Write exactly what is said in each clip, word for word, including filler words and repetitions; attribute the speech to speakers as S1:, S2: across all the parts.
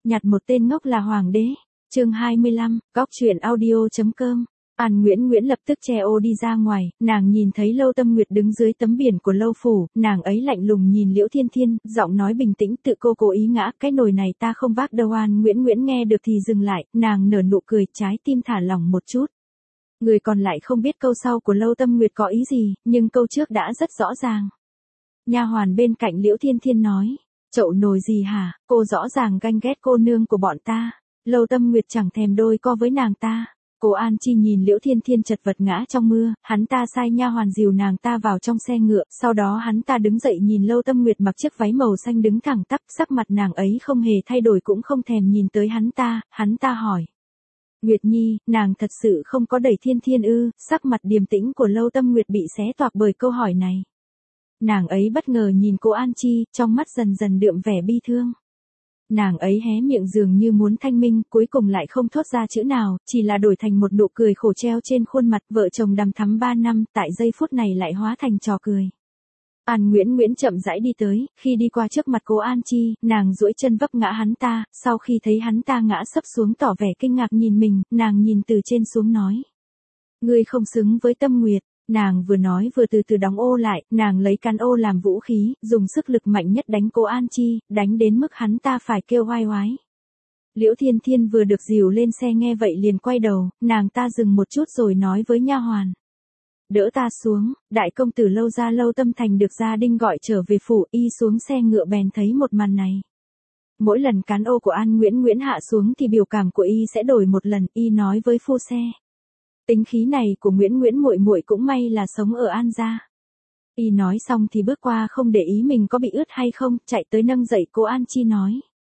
S1: Nhặt một tên ngốc là hoàng đế. Chương hai mươi lăm, góc truyện audio.com. An Nguyễn Nguyễn lập tức che ô đi ra ngoài, nàng nhìn thấy Lâu Tâm Nguyệt đứng dưới tấm biển của Lâu phủ, nàng ấy lạnh lùng nhìn Liễu Thiên Thiên, giọng nói bình tĩnh, tự cô cố ý ngã, cái nồi này ta không vác đâu. An Nguyễn Nguyễn nghe được thì dừng lại, nàng nở nụ cười, trái tim thả lỏng một chút. Người còn lại không biết câu sau của Lâu Tâm Nguyệt có ý gì, nhưng câu trước đã rất rõ ràng. Nha hoàn bên cạnh Liễu Thiên Thiên nói, chậu nồi gì hả, cô rõ ràng ganh ghét cô nương của bọn ta. Lâu Tâm Nguyệt chẳng thèm đôi co với nàng ta. Cô An Chi nhìn Liễu Thiên Thiên chật vật ngã trong mưa, hắn ta sai nha hoàn dìu nàng ta vào trong xe ngựa, sau đó hắn ta đứng dậy nhìn Lâu Tâm Nguyệt mặc chiếc váy màu xanh đứng thẳng tắp, sắc mặt nàng ấy không hề thay đổi cũng không thèm nhìn tới hắn ta, hắn ta hỏi. Nguyệt Nhi, nàng thật sự không có đẩy Thiên Thiên ư? Sắc mặt điềm tĩnh của Lâu Tâm Nguyệt bị xé toạc bởi câu hỏi này. Nàng ấy bất ngờ nhìn cô An Chi, trong mắt dần dần đượm vẻ bi thương. Nàng ấy hé miệng dường như muốn thanh minh, cuối cùng lại không thốt ra chữ nào, chỉ là đổi thành một nụ cười khổ treo trên khuôn mặt. Vợ chồng đằm thắm ba năm, tại giây phút này lại hóa thành trò cười. An Nguyễn Nguyễn chậm rãi đi tới, khi đi qua trước mặt cô An Chi, nàng duỗi chân vấp ngã hắn ta, sau khi thấy hắn ta ngã sấp xuống tỏ vẻ kinh ngạc nhìn mình, nàng nhìn từ trên xuống nói. Ngươi không xứng với Tâm Nguyệt. Nàng vừa nói vừa từ từ đóng ô lại, nàng lấy can ô làm vũ khí, dùng sức lực mạnh nhất đánh cô An Chi, đánh đến mức hắn ta phải kêu oai oái. Liễu Thiên Thiên vừa được dìu lên xe nghe vậy liền quay đầu, nàng ta dừng một chút rồi nói với nha hoàn. Đỡ ta xuống, đại công tử Lâu gia Lâu Tâm Thành được gia đình gọi trở về phủ, y xuống xe ngựa bèn thấy một màn này. Mỗi lần cán ô của An Nguyễn Nguyễn hạ xuống thì biểu cảm của y sẽ đổi một lần, y nói với phu xe. Tính khí này của Nguyễn Nguyễn muội muội cũng may là sống ở An gia. Y nói xong thì bước qua không để ý mình có bị ướt hay không, chạy tới nâng dậy cô An Chi nói.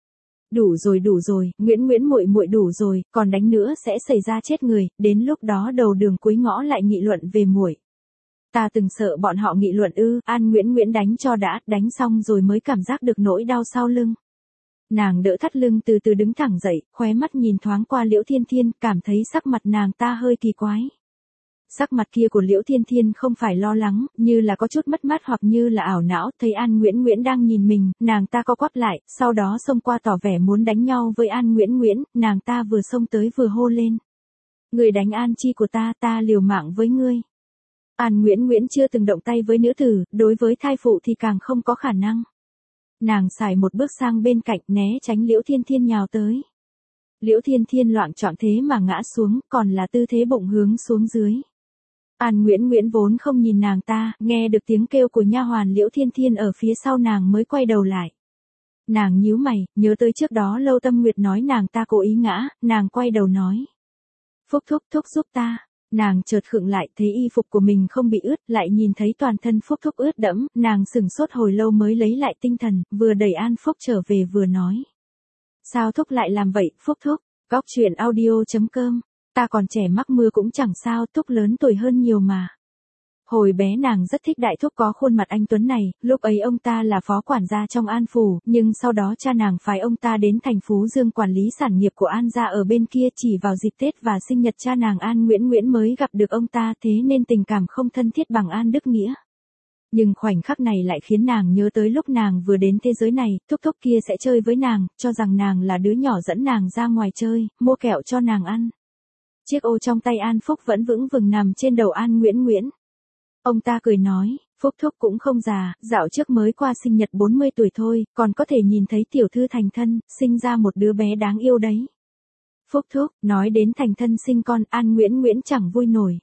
S1: Đủ rồi đủ rồi, Nguyễn Nguyễn muội muội đủ rồi, còn đánh nữa sẽ xảy ra chết người, đến lúc đó đầu đường cuối ngõ lại nghị luận về muội. Ta từng sợ bọn họ nghị luận ư? An Nguyễn Nguyễn đánh cho đã, đánh xong rồi mới cảm giác được nỗi đau sau lưng. Nàng đỡ thắt lưng từ từ đứng thẳng dậy, khóe mắt nhìn thoáng qua Liễu Thiên Thiên, cảm thấy sắc mặt nàng ta hơi kỳ quái. Sắc mặt kia của Liễu Thiên Thiên không phải lo lắng, như là có chút mất mát hoặc như là ảo não, thấy An Nguyễn Nguyễn đang nhìn mình, nàng ta co quắp lại, sau đó xông qua tỏ vẻ muốn đánh nhau với An Nguyễn Nguyễn, nàng ta vừa xông tới vừa hô lên. Người đánh An Chi của ta, ta liều mạng với ngươi. An Nguyễn Nguyễn chưa từng động tay với nữ tử, đối với thai phụ thì càng không có khả năng. Nàng xài một bước sang bên cạnh né tránh Liễu Thiên Thiên nhào tới. Liễu Thiên Thiên loạng choạng thế mà ngã xuống, còn là tư thế bụng hướng xuống dưới. An Nguyễn Nguyễn vốn không nhìn nàng ta, nghe được tiếng kêu của nha hoàn Liễu Thiên Thiên ở phía sau nàng mới quay đầu lại. Nàng nhíu mày, nhớ tới trước đó Lâu Tâm Nguyệt nói nàng ta cố ý ngã, nàng quay đầu nói. Phúc thúc thúc giúp ta. Nàng chợt khựng lại, thấy y phục của mình không bị ướt, lại nhìn thấy toàn thân Phúc thúc ướt đẫm, nàng sửng sốt hồi lâu mới lấy lại tinh thần, vừa đẩy An Phúc trở về vừa nói. Sao thúc lại làm vậy, Phúc thúc? Góc truyện audio.com. Ta còn trẻ mắc mưa cũng chẳng sao, thúc lớn tuổi hơn nhiều mà. Hồi bé nàng rất thích đại thúc có khuôn mặt anh tuấn này, lúc ấy ông ta là phó quản gia trong An phủ, nhưng sau đó cha nàng phái ông ta đến thành Phú Dương quản lý sản nghiệp của An gia ở bên kia, chỉ vào dịp Tết và sinh nhật cha nàng An Nguyễn Nguyễn mới gặp được ông ta, thế nên tình cảm không thân thiết bằng An Đức Nghĩa. Nhưng khoảnh khắc này lại khiến nàng nhớ tới lúc nàng vừa đến thế giới này, thúc thúc kia sẽ chơi với nàng, cho rằng nàng là đứa nhỏ dẫn nàng ra ngoài chơi, mua kẹo cho nàng ăn. Chiếc ô trong tay An Phúc vẫn vững vừng nằm trên đầu An Nguyễn Nguyễn. Ông ta cười nói, Phúc thúc cũng không già, dạo trước mới qua sinh nhật bốn mươi tuổi thôi, còn có thể nhìn thấy tiểu thư thành thân, sinh ra một đứa bé đáng yêu đấy. Phúc thúc, nói đến thành thân sinh con, An Nguyễn Nguyễn chẳng vui nổi.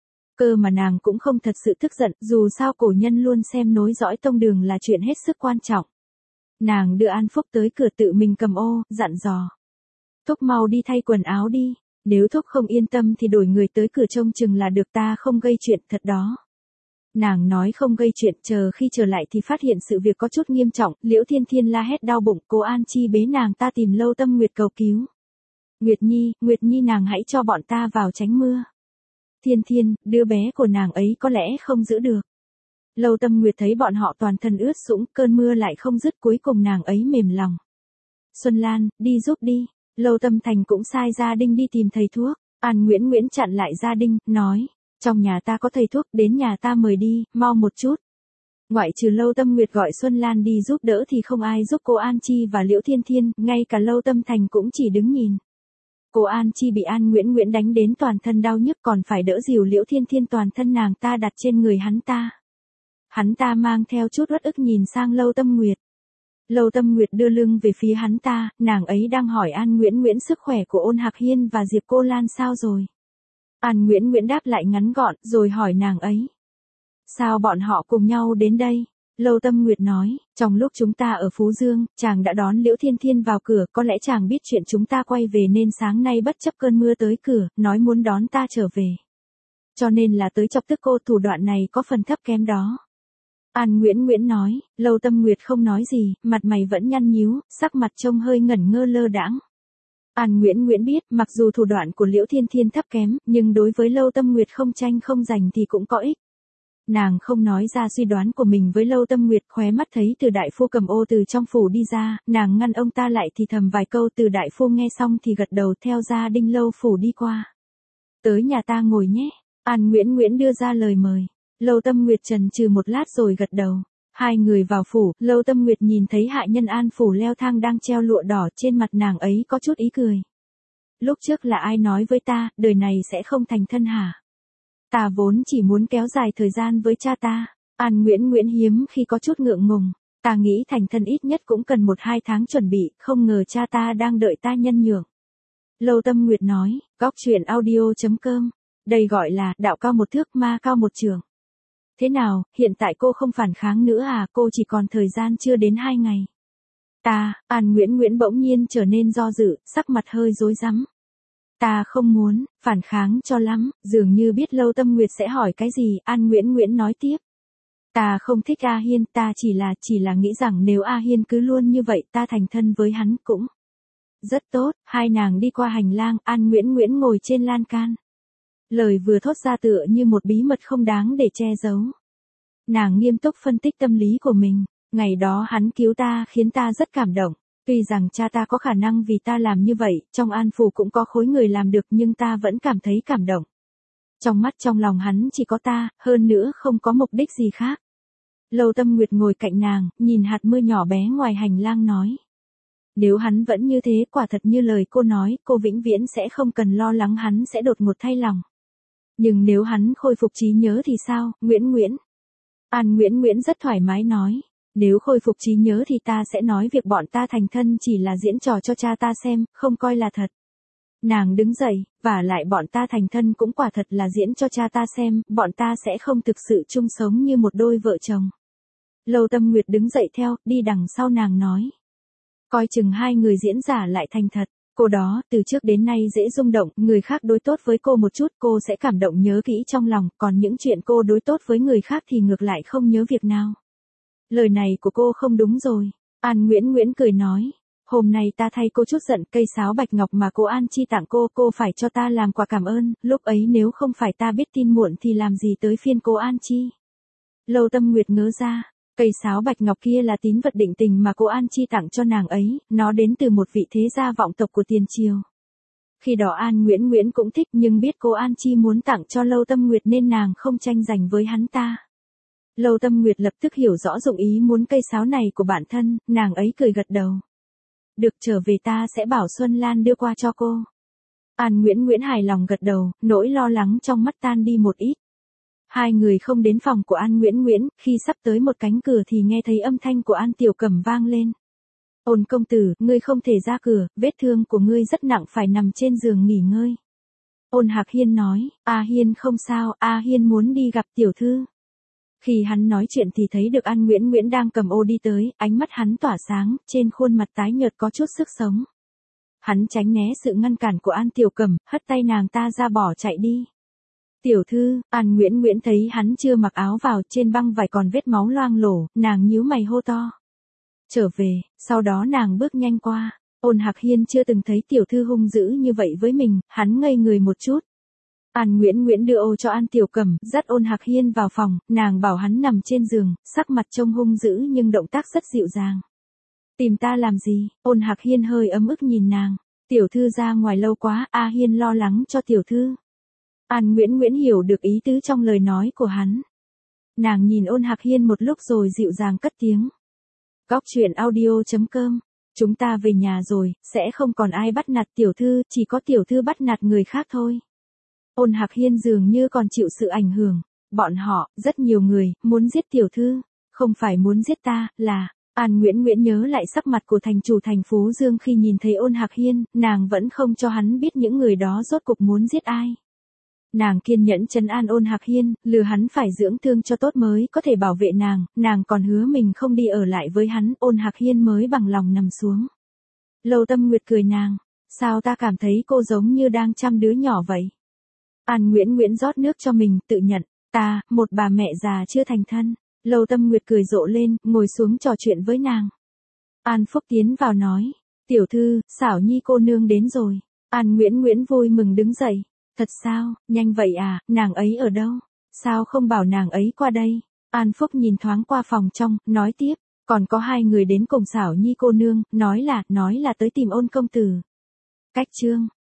S1: Cơ mà nàng cũng không thật sự tức giận, dù sao cổ nhân luôn xem nối dõi tông đường là chuyện hết sức quan trọng. Nàng đưa An Phúc tới cửa tự mình cầm ô, dặn dò. Thúc mau đi thay quần áo đi, nếu thúc không yên tâm thì đổi người tới cửa trông chừng là được, ta không gây chuyện thật đó. Nàng nói không gây chuyện, chờ khi trở lại thì phát hiện sự việc có chút nghiêm trọng, Liễu Thiên Thiên la hét đau bụng, cô An Chi bế nàng ta tìm Lâu Tâm Nguyệt cầu cứu. Nguyệt Nhi, Nguyệt Nhi nàng hãy cho bọn ta vào tránh mưa. Thiên Thiên, đứa bé của nàng ấy có lẽ không giữ được. Lâu Tâm Nguyệt thấy bọn họ toàn thân ướt sũng, cơn mưa lại không dứt, cuối cùng nàng ấy mềm lòng. Xuân Lan, đi giúp đi. Lâu Tâm Thành cũng sai gia đình đi tìm thầy thuốc. An Nguyễn Nguyễn chặn lại gia đình, nói. Trong nhà ta có thầy thuốc, đến nhà ta mời đi, mau một chút. Ngoại trừ Lâu Tâm Nguyệt gọi Xuân Lan đi giúp đỡ thì không ai giúp cô An Chi và Liễu Thiên Thiên, ngay cả Lâu Tâm Thành cũng chỉ đứng nhìn. Cô An Chi bị An Nguyễn Nguyễn đánh đến toàn thân đau nhức còn phải đỡ dìu Liễu Thiên Thiên toàn thân nàng ta đặt trên người hắn ta. Hắn ta mang theo chút uất ức nhìn sang Lâu Tâm Nguyệt. Lâu Tâm Nguyệt đưa lưng về phía hắn ta, nàng ấy đang hỏi An Nguyễn Nguyễn sức khỏe của Ôn Hạc Hiên và Diệp Cô Lan sao rồi. An Nguyễn Nguyễn đáp lại ngắn gọn, rồi hỏi nàng ấy. Sao bọn họ cùng nhau đến đây? Lâu Tâm Nguyệt nói, trong lúc chúng ta ở Phú Dương, chàng đã đón Liễu Thiên Thiên vào cửa, có lẽ chàng biết chuyện chúng ta quay về nên sáng nay bất chấp cơn mưa tới cửa, nói muốn đón ta trở về. Cho nên là tới chọc tức cô, thủ đoạn này có phần thấp kém đó. An Nguyễn Nguyễn nói, Lâu Tâm Nguyệt không nói gì, mặt mày vẫn nhăn nhíu, sắc mặt trông hơi ngẩn ngơ lơ đãng. An Nguyễn Nguyễn biết, mặc dù thủ đoạn của Liễu Thiên Thiên thấp kém, nhưng đối với Lâu Tâm Nguyệt không tranh không giành thì cũng có ích. Nàng không nói ra suy đoán của mình với Lâu Tâm Nguyệt, khóe mắt thấy Từ đại phu cầm ô từ trong phủ đi ra, nàng ngăn ông ta lại thì thầm vài câu, Từ đại phu nghe xong thì gật đầu theo gia đình Lâu phủ đi qua. Tới nhà ta ngồi nhé, An Nguyễn Nguyễn đưa ra lời mời. Lâu Tâm Nguyệt chần chừ một lát rồi gật đầu. Hai người vào phủ, Lâu Tâm Nguyệt nhìn thấy hạ nhân An phủ leo thang đang treo lụa đỏ, trên mặt nàng ấy có chút ý cười. Lúc trước là ai nói với ta, đời này sẽ không thành thân hả? Ta vốn chỉ muốn kéo dài thời gian với cha ta. An Nguyễn Nguyễn hiếm khi có chút ngượng ngùng. Ta nghĩ thành thân ít nhất cũng cần một hai tháng chuẩn bị, không ngờ cha ta đang đợi ta nhân nhượng. Lâu Tâm Nguyệt nói, góc truyện audio chấm com. Đây gọi là đạo cao một thước ma cao một trường. Thế nào, hiện tại cô không phản kháng nữa à, cô chỉ còn thời gian chưa đến hai ngày. Ta, An Nguyễn Nguyễn bỗng nhiên trở nên do dự, sắc mặt hơi rối rắm. Ta không muốn, phản kháng cho lắm, dường như biết Lâu Tâm Nguyệt sẽ hỏi cái gì, An Nguyễn Nguyễn nói tiếp. Ta không thích A Hiên, ta chỉ là, chỉ là nghĩ rằng nếu A Hiên cứ luôn như vậy ta thành thân với hắn cũng rất tốt. Hai nàng đi qua hành lang, An Nguyễn Nguyễn ngồi trên lan can. Lời vừa thốt ra tựa như một bí mật không đáng để che giấu. Nàng nghiêm túc phân tích tâm lý của mình, ngày đó hắn cứu ta khiến ta rất cảm động. Tuy rằng cha ta có khả năng vì ta làm như vậy, trong An phủ cũng có khối người làm được nhưng ta vẫn cảm thấy cảm động. Trong mắt trong lòng hắn chỉ có ta, hơn nữa không có mục đích gì khác. Lâu Tâm Nguyệt ngồi cạnh nàng, nhìn hạt mưa nhỏ bé ngoài hành lang nói. Nếu hắn vẫn như thế, quả thật như lời cô nói, cô vĩnh viễn sẽ không cần lo lắng hắn sẽ đột ngột thay lòng. Nhưng nếu hắn khôi phục trí nhớ thì sao, Nguyễn Nguyễn? An Nguyễn Nguyễn rất thoải mái nói. Nếu khôi phục trí nhớ thì ta sẽ nói việc bọn ta thành thân chỉ là diễn trò cho cha ta xem, không coi là thật. Nàng đứng dậy, và lại bọn ta thành thân cũng quả thật là diễn cho cha ta xem, bọn ta sẽ không thực sự chung sống như một đôi vợ chồng. Lâu Tâm Nguyệt đứng dậy theo, đi đằng sau nàng nói. Coi chừng hai người diễn giả lại thành thật. Cô đó, từ trước đến nay dễ rung động, người khác đối tốt với cô một chút cô sẽ cảm động nhớ kỹ trong lòng, còn những chuyện cô đối tốt với người khác thì ngược lại không nhớ việc nào. Lời này của cô không đúng rồi. An Nguyễn Nguyễn cười nói. Hôm nay ta thay cô chút giận, cây sáo bạch ngọc mà cô An Chi tặng cô, cô phải cho ta làm quà cảm ơn, lúc ấy nếu không phải ta biết tin muộn thì làm gì tới phiên cô An Chi. Lâu Tâm Nguyệt ngớ ra, cây sáo bạch ngọc kia là tín vật định tình mà cô An Chi tặng cho nàng ấy, nó đến từ một vị thế gia vọng tộc của tiền triều. Khi đó An Nguyễn Nguyễn cũng thích nhưng biết cô An Chi muốn tặng cho Lâu Tâm Nguyệt nên nàng không tranh giành với hắn ta. Lâu Tâm Nguyệt lập tức hiểu rõ dụng ý muốn cây sáo này của bản thân, nàng ấy cười gật đầu. Được, trở về ta sẽ bảo Xuân Lan đưa qua cho cô. An Nguyễn Nguyễn hài lòng gật đầu, nỗi lo lắng trong mắt tan đi một ít. Hai người không đến phòng của An Nguyễn Nguyễn, khi sắp tới một cánh cửa thì nghe thấy âm thanh của An Tiểu Cẩm vang lên. Ôn công tử, ngươi không thể ra cửa, vết thương của ngươi rất nặng phải nằm trên giường nghỉ ngơi. Ôn Hạc Hiên nói, A Hiên không sao, A Hiên muốn đi gặp tiểu thư. Khi hắn nói chuyện thì thấy được An Nguyễn Nguyễn đang cầm ô đi tới, ánh mắt hắn tỏa sáng, trên khuôn mặt tái nhợt có chút sức sống. Hắn tránh né sự ngăn cản của An Tiểu Cẩm, hất tay nàng ta ra bỏ chạy đi. Tiểu thư, An Nguyễn Nguyễn thấy hắn chưa mặc áo vào, trên băng vải còn vết máu loang lổ, nàng nhíu mày hô to. Trở về, sau đó nàng bước nhanh qua. Ôn Hạc Hiên chưa từng thấy tiểu thư hung dữ như vậy với mình, hắn ngây người một chút. An Nguyễn Nguyễn đưa ô cho An Tiểu Cẩm, dắt Ôn Hạc Hiên vào phòng, nàng bảo hắn nằm trên giường, sắc mặt trông hung dữ nhưng động tác rất dịu dàng. Tìm ta làm gì? Ôn Hạc Hiên hơi ấm ức nhìn nàng. Tiểu thư ra ngoài lâu quá, A Hiên lo lắng cho tiểu thư. An Nguyễn Nguyễn hiểu được ý tứ trong lời nói của hắn. Nàng nhìn Ôn Hạc Hiên một lúc rồi dịu dàng cất tiếng. Góc truyện audio.com. Chúng ta về nhà rồi, sẽ không còn ai bắt nạt tiểu thư, chỉ có tiểu thư bắt nạt người khác thôi. Ôn Hạc Hiên dường như còn chịu sự ảnh hưởng. Bọn họ, rất nhiều người, muốn giết tiểu thư. Không phải muốn giết ta, là... An Nguyễn Nguyễn nhớ lại sắc mặt của thành chủ thành Phú Dương khi nhìn thấy Ôn Hạc Hiên, nàng vẫn không cho hắn biết những người đó rốt cục muốn giết ai. Nàng kiên nhẫn trấn an Ôn Hạc Hiên, lừa hắn phải dưỡng thương cho tốt mới có thể bảo vệ nàng, nàng còn hứa mình không đi ở lại với hắn, Ôn Hạc Hiên mới bằng lòng nằm xuống. Lâu Tâm Nguyệt cười nàng, sao ta cảm thấy cô giống như đang chăm đứa nhỏ vậy? An Nguyễn Nguyễn rót nước cho mình, tự nhận, ta, một bà mẹ già chưa thành thân. Lâu Tâm Nguyệt cười rộ lên, ngồi xuống trò chuyện với nàng. An Phúc tiến vào nói, tiểu thư, xảo nhi cô nương đến rồi. An Nguyễn Nguyễn vui mừng đứng dậy. Thật sao, nhanh vậy à, nàng ấy ở đâu? Sao không bảo nàng ấy qua đây? An Phúc nhìn thoáng qua phòng trong, nói tiếp, còn có hai người đến cùng xảo nhi cô nương, nói là, nói là tới tìm Ôn công tử. Cách chương.